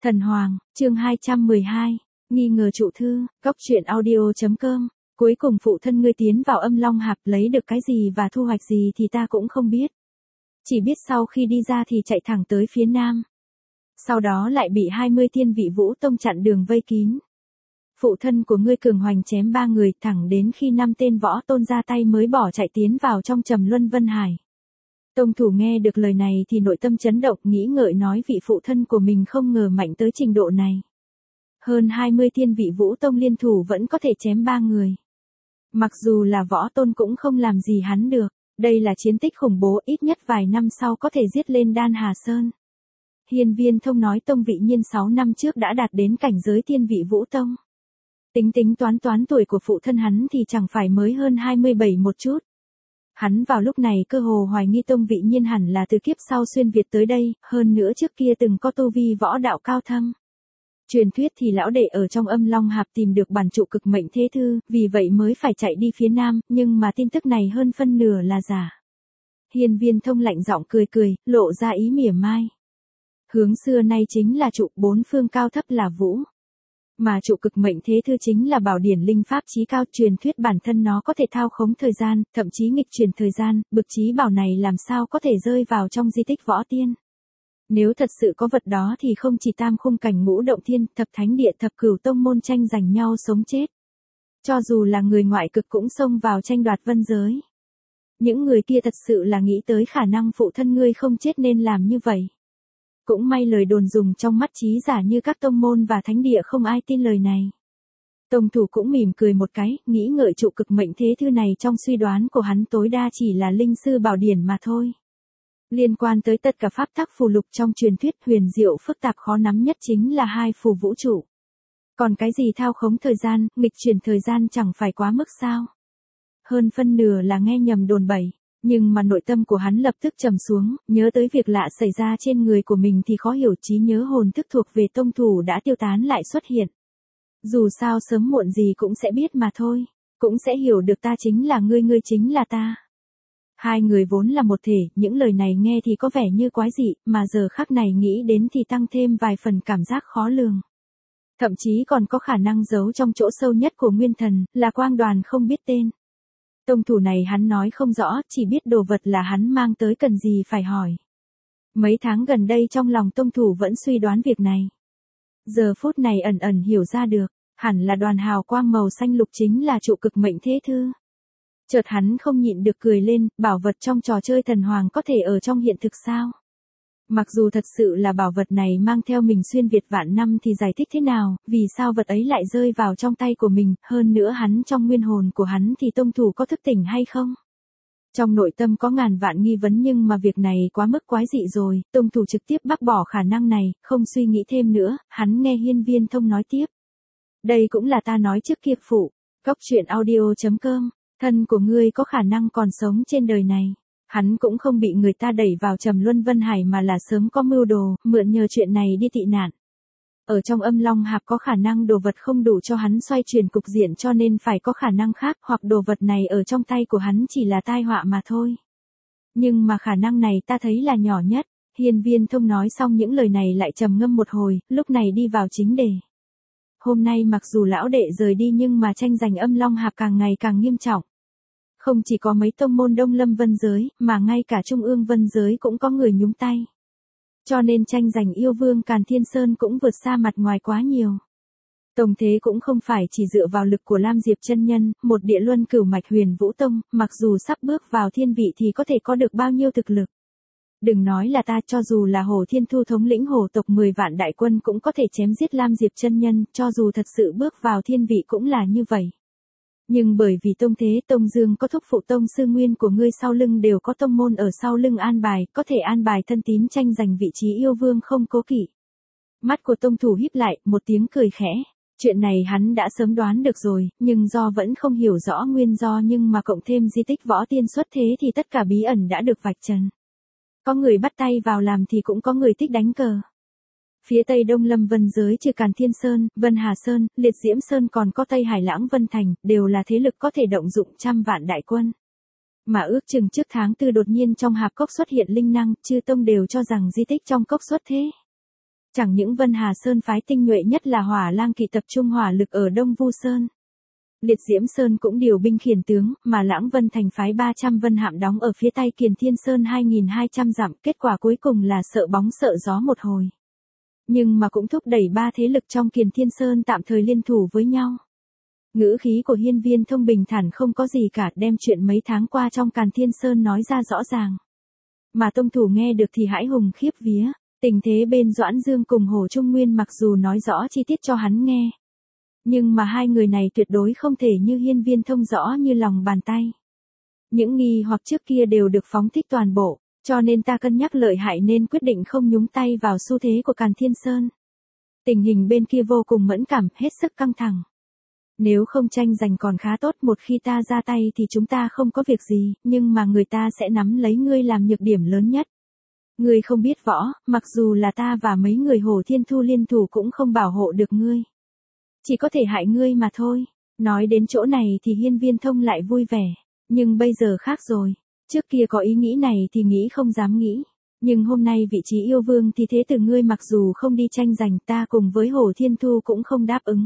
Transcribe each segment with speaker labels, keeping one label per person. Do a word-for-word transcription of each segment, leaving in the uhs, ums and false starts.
Speaker 1: Thần Hoàng, chương hai trăm mười hai, nghi ngờ trụ thư, góc truyện audio.com, cuối cùng phụ thân ngươi tiến vào Âm Long Hạp lấy được cái gì và thu hoạch gì thì ta cũng không biết. Chỉ biết sau khi đi ra thì chạy thẳng tới phía nam. Sau đó lại bị hai mươi thiên vị Vũ Tông chặn đường vây kín. Phụ thân của ngươi cường hoành chém ba người thẳng đến khi năm tên võ tôn ra tay mới bỏ chạy tiến vào trong Trầm Luân Vân Hải. Tông thủ nghe được lời này thì nội tâm chấn động, nghĩ ngợi nói vị phụ thân của mình không ngờ mạnh tới trình độ này. Hơn hai mươi thiên vị Vũ Tông liên thủ vẫn có thể chém ba người. Mặc dù là võ tôn cũng không làm gì hắn được, đây là chiến tích khủng bố, ít nhất vài năm sau có thể giết lên Đan Hà Sơn. Hiên Viên Thông nói Tông Vị Nhiên sáu năm trước đã đạt đến cảnh giới thiên vị Vũ Tông. Tính tính toán toán tuổi của phụ thân hắn thì chẳng phải mới hơn hai mươi bảy một chút. Hắn vào lúc này cơ hồ hoài nghi Tông Vị Nhiên hẳn là từ kiếp sau xuyên Việt tới đây, hơn nữa trước kia từng có tu vi võ đạo cao thâm. Truyền thuyết thì lão đệ ở trong Âm Long Hạp tìm được bản trụ cực mệnh thế thư, vì vậy mới phải chạy đi phía nam, nhưng mà tin tức này hơn phân nửa là giả. Hiên Viên Thông lạnh giọng cười cười, lộ ra ý mỉa mai. Hướng xưa nay chính là trụ, bốn phương cao thấp là vũ. Mà trụ cực mệnh thế thư chính là bảo điển linh pháp chí cao, truyền thuyết bản thân nó có thể thao khống thời gian, thậm chí nghịch chuyển thời gian, bực chí bảo này làm sao có thể rơi vào trong di tích võ tiên. Nếu thật sự có vật đó thì không chỉ tam khung cảnh ngũ động thiên, thập thánh địa, thập cửu tông môn tranh giành nhau sống chết. Cho dù là người ngoại cực cũng xông vào tranh đoạt vân giới. Những người kia thật sự là nghĩ tới khả năng phụ thân ngươi không chết nên làm như vậy. Cũng may lời đồn dùng trong mắt trí giả như các tông môn và thánh địa không ai tin lời này. Tông thủ cũng mỉm cười một cái, nghĩ ngợi trụ cực mệnh thế thư này trong suy đoán của hắn tối đa chỉ là linh sư bảo điển mà thôi. Liên quan tới tất cả pháp tắc phù lục trong truyền thuyết huyền diệu phức tạp khó nắm nhất chính là hai phù vũ trụ. Còn cái gì thao khống thời gian, nghịch chuyển thời gian chẳng phải quá mức sao? Hơn phân nửa là nghe nhầm đồn bậy. Nhưng mà nội tâm của hắn lập tức trầm xuống, nhớ tới việc lạ xảy ra trên người của mình thì khó hiểu, trí nhớ hồn thức thuộc về tông thủ đã tiêu tán lại xuất hiện. Dù sao sớm muộn gì cũng sẽ biết mà thôi, cũng sẽ hiểu được ta chính là ngươi, ngươi chính là ta. Hai người vốn là một thể, những lời này nghe thì có vẻ như quái dị, mà giờ khắc này nghĩ đến thì tăng thêm vài phần cảm giác khó lường. Thậm chí còn có khả năng giấu trong chỗ sâu nhất của nguyên thần, là quang đoàn không biết tên. Tông thủ này hắn nói không rõ, chỉ biết đồ vật là hắn mang tới cần gì phải hỏi. Mấy tháng gần đây trong lòng tông thủ vẫn suy đoán việc này. Giờ phút này ẩn ẩn hiểu ra được, hẳn là đoàn hào quang màu xanh lục chính là trụ cực mệnh thế thư. Chợt hắn không nhịn được cười lên, bảo vật trong trò chơi thần hoàng có thể ở trong hiện thực sao? Mặc dù thật sự là bảo vật này mang theo mình xuyên Việt vạn năm thì giải thích thế nào, vì sao vật ấy lại rơi vào trong tay của mình, hơn nữa hắn trong nguyên hồn của hắn thì tông thủ có thức tỉnh hay không? Trong nội tâm có ngàn vạn nghi vấn nhưng mà việc này quá mức quái dị rồi, tông thủ trực tiếp bác bỏ khả năng này, không suy nghĩ thêm nữa, hắn nghe Hiên Viên Thông nói tiếp. Đây cũng là ta nói trước kia phụ, góc truyện audio.com, thân của ngươi có khả năng còn sống trên đời này. Hắn cũng không bị người ta đẩy vào Trầm Luân Vân Hải mà là sớm có mưu đồ, mượn nhờ chuyện này đi tị nạn. Ở trong Âm Long Hạp có khả năng đồ vật không đủ cho hắn xoay chuyển cục diện cho nên phải có khả năng khác, hoặc đồ vật này ở trong tay của hắn chỉ là tai họa mà thôi. Nhưng mà khả năng này ta thấy là nhỏ nhất. Hiên Viên Thông nói xong những lời này lại trầm ngâm một hồi, lúc này đi vào chính đề. Hôm nay mặc dù lão đệ rời đi nhưng mà tranh giành Âm Long Hạp càng ngày càng nghiêm trọng. Không chỉ có mấy tông môn Đông Lâm Vân Giới, mà ngay cả Trung ương Vân Giới cũng có người nhúng tay. Cho nên tranh giành yêu vương Càn Thiên Sơn cũng vượt xa mặt ngoài quá nhiều. Tổng thế cũng không phải chỉ dựa vào lực của Lam Diệp chân nhân, một địa luân cửu mạch Huyền Vũ Tông, mặc dù sắp bước vào thiên vị thì có thể có được bao nhiêu thực lực. Đừng nói là ta, cho dù là Hồ Thiên Thu thống lĩnh hồ tộc mười vạn đại quân cũng có thể chém giết Lam Diệp chân nhân, cho dù thật sự bước vào thiên vị cũng là như vậy. Nhưng bởi vì Tông Thế Tông Dương có thúc phụ Tông Sư Nguyên của ngươi sau lưng đều có tông môn ở sau lưng an bài, có thể an bài thân tín tranh giành vị trí yêu vương không cố kỵ. Mắt của Tông Thủ híp lại, một tiếng cười khẽ. Chuyện này hắn đã sớm đoán được rồi, nhưng do vẫn không hiểu rõ nguyên do nhưng mà cộng thêm di tích võ tiên xuất thế thì tất cả bí ẩn đã được vạch trần. Có người bắt tay vào làm thì cũng có người thích đánh cờ. Phía Tây Đông Lâm Vân Giới trừ Càn Thiên Sơn, Vân Hà Sơn, Liệt Diễm Sơn còn có Tây Hải Lãng Vân Thành, đều là thế lực có thể động dụng trăm vạn đại quân. Mà ước chừng trước tháng tư đột nhiên trong hạp cốc xuất hiện linh năng, chư tông đều cho rằng di tích trong cốc xuất thế. Chẳng những Vân Hà Sơn phái tinh nhuệ nhất là Hỏa Lang kỵ tập trung hỏa lực ở Đông Vu Sơn. Liệt Diễm Sơn cũng điều binh khiển tướng, mà Lãng Vân thành phái ba trăm vân hạm đóng ở phía tây Kiền Thiên Sơn hai nghìn hai trăm dặm, kết quả cuối cùng là sợ bóng sợ gió một hồi. Nhưng mà cũng thúc đẩy ba thế lực trong Kiền Thiên Sơn tạm thời liên thủ với nhau. Ngữ khí của Hiên Viên Thông bình thản không có gì cả, đem chuyện mấy tháng qua trong Càn Thiên Sơn nói ra rõ ràng. Mà tông thủ nghe được thì hãi hùng khiếp vía, tình thế bên Doãn Dương cùng Hồ Trung Nguyên mặc dù nói rõ chi tiết cho hắn nghe. Nhưng mà hai người này tuyệt đối không thể như Hiên Viên Thông rõ như lòng bàn tay. Những nghi hoặc trước kia đều được phóng thích toàn bộ, cho nên ta cân nhắc lợi hại nên quyết định không nhúng tay vào xu thế của Càn Thiên Sơn. Tình hình bên kia vô cùng mẫn cảm, hết sức căng thẳng. Nếu không tranh giành còn khá tốt, một khi ta ra tay thì chúng ta không có việc gì, nhưng mà người ta sẽ nắm lấy ngươi làm nhược điểm lớn nhất. Ngươi không biết võ, mặc dù là ta và mấy người Hồ Thiên Thu liên thủ cũng không bảo hộ được ngươi. Chỉ có thể hại ngươi mà thôi. Nói đến chỗ này thì Hiên Viên Thông lại vui vẻ. Nhưng bây giờ khác rồi. Trước kia có ý nghĩ này thì nghĩ không dám nghĩ. Nhưng hôm nay vị trí yêu vương thì thế tử ngươi mặc dù không đi tranh giành, ta cùng với Hồ Thiên Thu cũng không đáp ứng.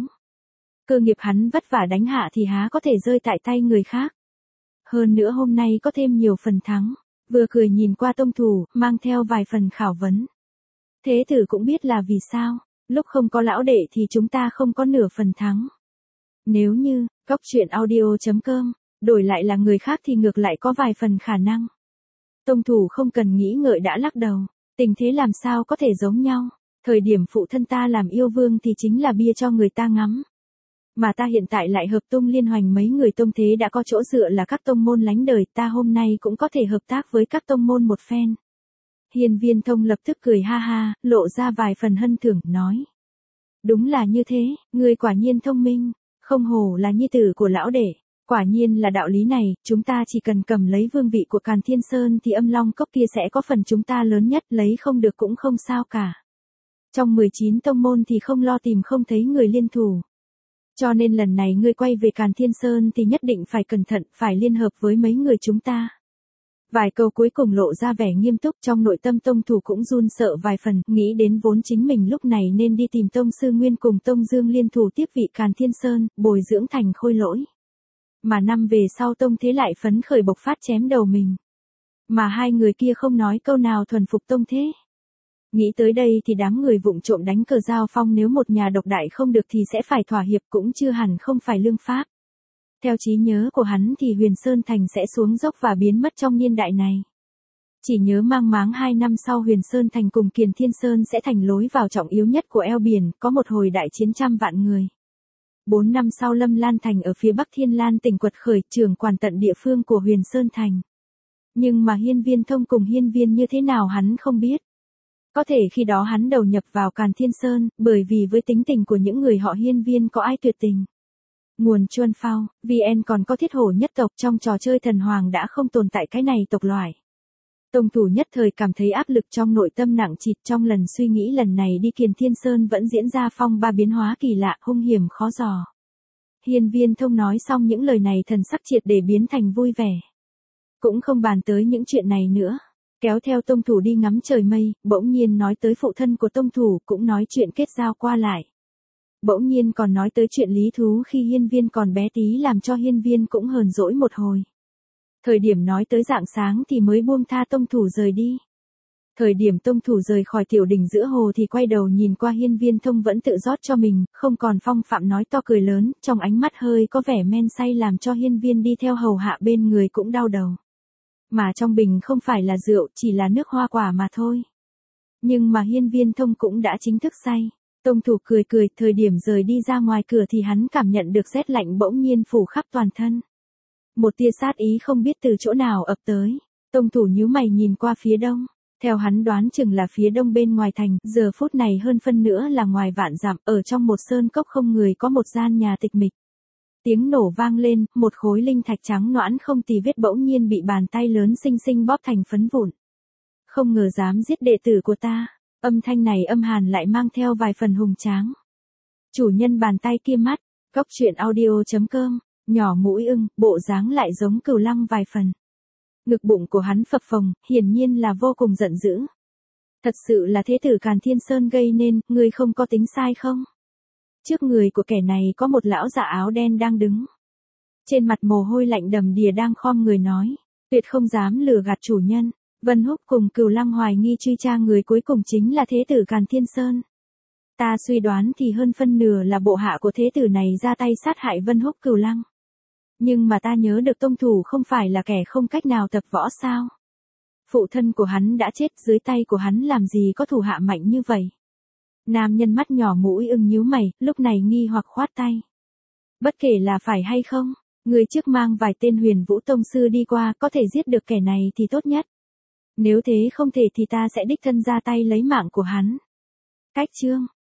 Speaker 1: Cơ nghiệp hắn vất vả đánh hạ thì há có thể rơi tại tay người khác. Hơn nữa hôm nay có thêm nhiều phần thắng. Vừa cười nhìn qua tông thủ, mang theo vài phần khảo vấn. Thế tử cũng biết là vì sao. Lúc không có lão đệ thì chúng ta không có nửa phần thắng. Nếu như, góc truyện audio chấm com, đổi lại là người khác thì ngược lại có vài phần khả năng. Tông thủ không cần nghĩ ngợi đã lắc đầu. Tình thế làm sao có thể giống nhau. Thời điểm phụ thân ta làm yêu vương thì chính là bia cho người ta ngắm. Mà ta hiện tại lại hợp tung liên hoành mấy người tông thế đã có chỗ dựa là các tông môn lánh đời, ta hôm nay cũng có thể hợp tác với các tông môn một phen. Hiên Viên Thông lập tức cười ha ha, lộ ra vài phần hân thưởng, nói. Đúng là như thế, ngươi quả nhiên thông minh, không hổ là nhi tử của lão đệ, quả nhiên là đạo lý này, chúng ta chỉ cần cầm lấy vương vị của Càn Thiên Sơn thì Âm Long Cốc kia sẽ có phần chúng ta lớn nhất, lấy không được cũng không sao cả. Trong mười chín tông môn thì không lo tìm không thấy người liên thủ. Cho nên lần này ngươi quay về Càn Thiên Sơn thì nhất định phải cẩn thận, phải liên hợp với mấy người chúng ta. Vài câu cuối cùng lộ ra vẻ nghiêm túc, trong nội tâm tông thủ cũng run sợ vài phần, nghĩ đến vốn chính mình lúc này nên đi tìm tông sư Nguyên cùng tông Dương liên thủ tiếp vị Càn Thiên Sơn, bồi dưỡng thành khôi lỗi. Mà năm về sau tông thế lại phấn khởi bộc phát chém đầu mình. Mà hai người kia không nói câu nào thuần phục tông thế. Nghĩ tới đây thì đám người vụng trộm đánh cờ giao phong, nếu một nhà độc đại không được thì sẽ phải thỏa hiệp, cũng chưa hẳn không phải lương pháp. Theo trí nhớ của hắn thì Huyền Sơn Thành sẽ xuống dốc và biến mất trong niên đại này. Chỉ nhớ mang máng hai năm sau Huyền Sơn Thành cùng Kiền Thiên Sơn sẽ thành lối vào trọng yếu nhất của eo biển, có một hồi đại chiến trăm vạn người. Bốn năm sau Lâm Lan Thành ở phía bắc Thiên Lan tỉnh quật khởi, trưởng quản tận địa phương của Huyền Sơn Thành. Nhưng mà Hiên Viên Thông cùng Hiên Viên như thế nào hắn không biết. Có thể khi đó hắn đầu nhập vào Càn Thiên Sơn, bởi vì với tính tình của những người họ Hiên Viên có ai tuyệt tình. Nguồn Chuân Phao, vê en còn có thiết hổ nhất tộc, trong trò chơi thần hoàng đã không tồn tại cái này tộc loại. Tông thủ nhất thời cảm thấy áp lực trong nội tâm nặng trịch, trong lần suy nghĩ lần này đi Kiền Thiên Sơn vẫn diễn ra phong ba biến hóa kỳ lạ, hung hiểm khó dò. Hiên Viên Thông nói xong những lời này thần sắc triệt để biến thành vui vẻ. Cũng không bàn tới những chuyện này nữa. Kéo theo tông thủ đi ngắm trời mây, bỗng nhiên nói tới phụ thân của tông thủ, cũng nói chuyện kết giao qua lại. Bỗng nhiên còn nói tới chuyện lý thú khi Hiên Viên còn bé tí, làm cho Hiên Viên cũng hờn dỗi một hồi. Thời điểm nói tới rạng sáng thì mới buông tha tông thủ rời đi. Thời điểm tông thủ rời khỏi tiểu đỉnh giữa hồ thì quay đầu nhìn qua Hiên Viên Thông vẫn tự rót cho mình, không còn phong phạm nói to cười lớn, trong ánh mắt hơi có vẻ men say làm cho Hiên Viên đi theo hầu hạ bên người cũng đau đầu. Mà trong bình không phải là rượu, chỉ là nước hoa quả mà thôi. Nhưng mà Hiên Viên Thông cũng đã chính thức say. Tông thủ cười cười, thời điểm rời đi ra ngoài cửa thì hắn cảm nhận được rét lạnh bỗng nhiên phủ khắp toàn thân. Một tia sát ý không biết từ chỗ nào ập tới. Tông thủ nhíu mày nhìn qua phía đông. Theo hắn đoán chừng là phía đông bên ngoài thành, giờ phút này hơn phân nữa là ngoài vạn dặm, ở trong một sơn cốc không người có một gian nhà tịch mịch. Tiếng nổ vang lên, một khối linh thạch trắng nõn không tì vết bỗng nhiên bị bàn tay lớn xinh xinh bóp thành phấn vụn. Không ngờ dám giết đệ tử của ta. Âm thanh này âm hàn lại mang theo vài phần hùng tráng. Chủ nhân bàn tay kia mắt, góc truyện audio chấm com, nhỏ mũi ưng, bộ dáng lại giống Cửu Lăng vài phần. Ngực bụng của hắn phập phồng, hiển nhiên là vô cùng giận dữ. Thật sự là thế tử Càn Thiên Sơn gây nên, ngươi không có tính sai không? Trước người của kẻ này có một lão già áo đen đang đứng. Trên mặt mồ hôi lạnh đầm đìa đang khom người nói. Tuyệt không dám lừa gạt chủ nhân. Vân Húc cùng Cửu Lăng hoài nghi truy tra người cuối cùng chính là thế tử Càn Thiên Sơn. Ta suy đoán thì hơn phân nửa là bộ hạ của thế tử này ra tay sát hại Vân Húc Cửu Lăng. Nhưng mà ta nhớ được tông thủ không phải là kẻ không cách nào tập võ sao? Phụ thân của hắn đã chết, dưới tay của hắn làm gì có thủ hạ mạnh như vậy? Nam nhân mắt nhỏ mũi ưng nhíu mày, lúc này nghi hoặc khoát tay. Bất kể là phải hay không, người trước mang vài tên Huyền Vũ tông sư đi qua, có thể giết được kẻ này thì tốt nhất. Nếu thế không thể thì ta sẽ đích thân ra tay lấy mạng của hắn. Cách chương